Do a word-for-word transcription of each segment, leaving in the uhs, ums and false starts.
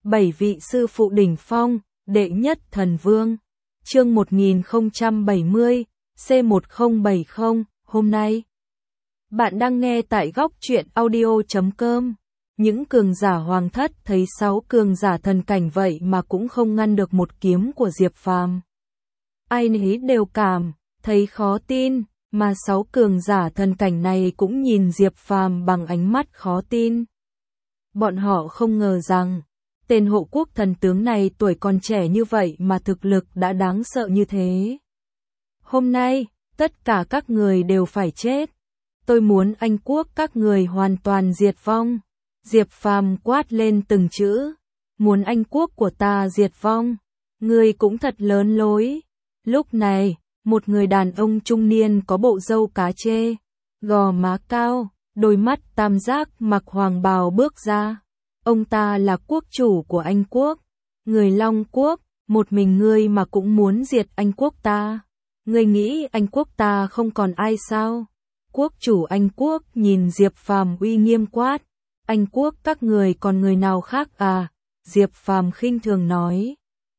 bảy vị sư phụ đỉnh phong, đệ nhất thần vương. Chương một nghìn không trăm bảy mươi, C một không bảy không, hôm nay. Bạn đang nghe tại góc truyện audio chấm com. Những cường giả hoàng thất thấy sáu cường giả thần cảnh vậy mà cũng không ngăn được một kiếm của Diệp Phàm. Ai nấy đều cảm thấy khó tin, mà sáu cường giả thần cảnh này cũng nhìn Diệp Phàm bằng ánh mắt khó tin. Bọn họ không ngờ rằng tên hộ quốc thần tướng này tuổi còn trẻ như vậy mà thực lực đã đáng sợ như thế. Hôm nay, tất cả các người đều phải chết. Tôi muốn Anh quốc các người hoàn toàn diệt vong. Diệp Phàm quát lên từng chữ. Muốn Anh quốc của ta diệt vong. Người cũng thật lớn lối. Lúc này, một người đàn ông trung niên có bộ râu cá chê, gò má cao, đôi mắt tam giác mặc hoàng bào bước ra. Ông ta là quốc chủ của Anh quốc, người Long quốc, một mình ngươi mà cũng muốn diệt Anh quốc ta. Ngươi nghĩ Anh quốc ta không còn ai sao? Quốc chủ Anh quốc nhìn Diệp Phàm uy nghiêm quát. Anh quốc các người còn người nào khác à? Diệp Phàm khinh thường nói.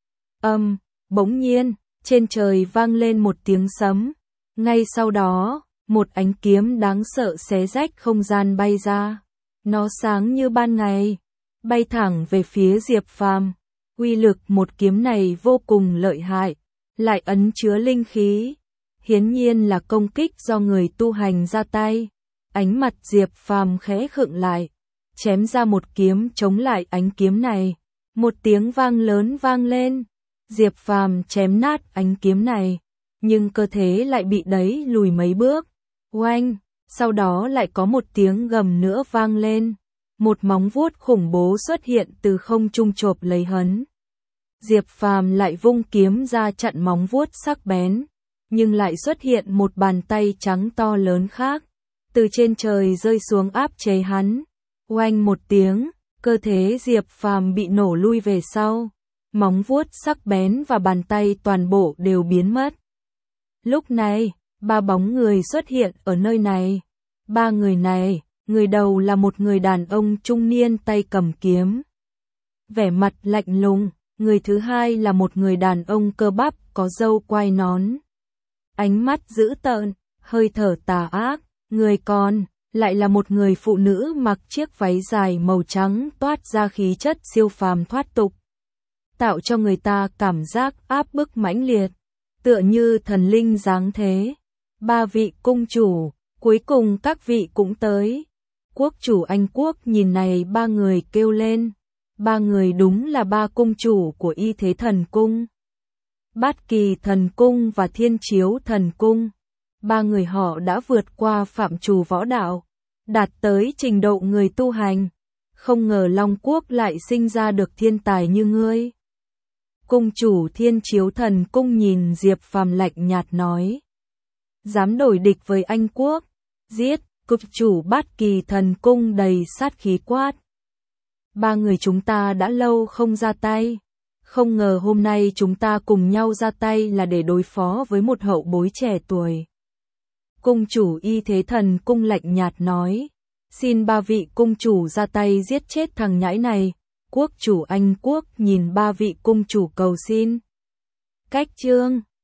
Âm, bỗng nhiên, trên trời vang lên một tiếng sấm. Ngay sau đó, một ánh kiếm đáng sợ xé rách không gian bay ra. Nó sáng như ban ngày, bay thẳng về phía Diệp Phàm. Uy lực một kiếm này vô cùng lợi hại, lại ẩn chứa linh khí. Hiển nhiên là công kích do người tu hành ra tay. Ánh mặt Diệp Phàm khẽ khựng lại, chém ra một kiếm chống lại ánh kiếm này. Một tiếng vang lớn vang lên. Diệp Phàm chém nát ánh kiếm này, nhưng cơ thể lại bị đẩy lùi mấy bước. Oanh, sau đó lại có một tiếng gầm nữa vang lên. Một móng vuốt khủng bố xuất hiện từ không trung chộp lấy hắn. Diệp Phàm lại vung kiếm ra chặn móng vuốt sắc bén, nhưng lại xuất hiện một bàn tay trắng to lớn khác, từ trên trời rơi xuống áp chế hắn. Oanh một tiếng, cơ thể Diệp Phàm bị nổ lui về sau. Móng vuốt sắc bén và bàn tay toàn bộ đều biến mất. Lúc này, ba bóng người xuất hiện ở nơi này. Ba người này, người đầu là một người đàn ông trung niên tay cầm kiếm, vẻ mặt lạnh lùng. Người thứ hai là một người đàn ông cơ bắp có râu quai nón, ánh mắt dữ tợn, hơi thở tà ác. Người còn lại là một người phụ nữ mặc chiếc váy dài màu trắng toát ra khí chất siêu phàm thoát tục, tạo cho người ta cảm giác áp bức mãnh liệt, tựa như thần linh giáng thế. Ba vị cung chủ, cuối cùng các vị cũng tới. Quốc chủ Anh quốc nhìn này ba người kêu lên. Ba người đúng là ba cung chủ của Y Thế Thần Cung, Bát Kỳ Thần Cung và Thiên Chiếu Thần Cung. Ba người họ đã vượt qua phạm trù võ đạo, đạt tới trình độ người tu hành. Không ngờ Long Quốc lại sinh ra được thiên tài như ngươi. Cung chủ Thiên Chiếu Thần Cung nhìn Diệp Phàm lạnh nhạt nói. Dám đổi địch với Anh quốc, giết. Cung chủ Bát Kỳ Thần Cung đầy sát khí quát. Ba người chúng ta đã lâu không ra tay, không ngờ hôm nay chúng ta cùng nhau ra tay là để đối phó với một hậu bối trẻ tuổi. Cung chủ Y Thế Thần Cung lạnh nhạt nói. Xin ba vị cung chủ ra tay giết chết thằng nhãi này. Quốc chủ Anh quốc nhìn ba vị cung chủ cầu xin. Cách chương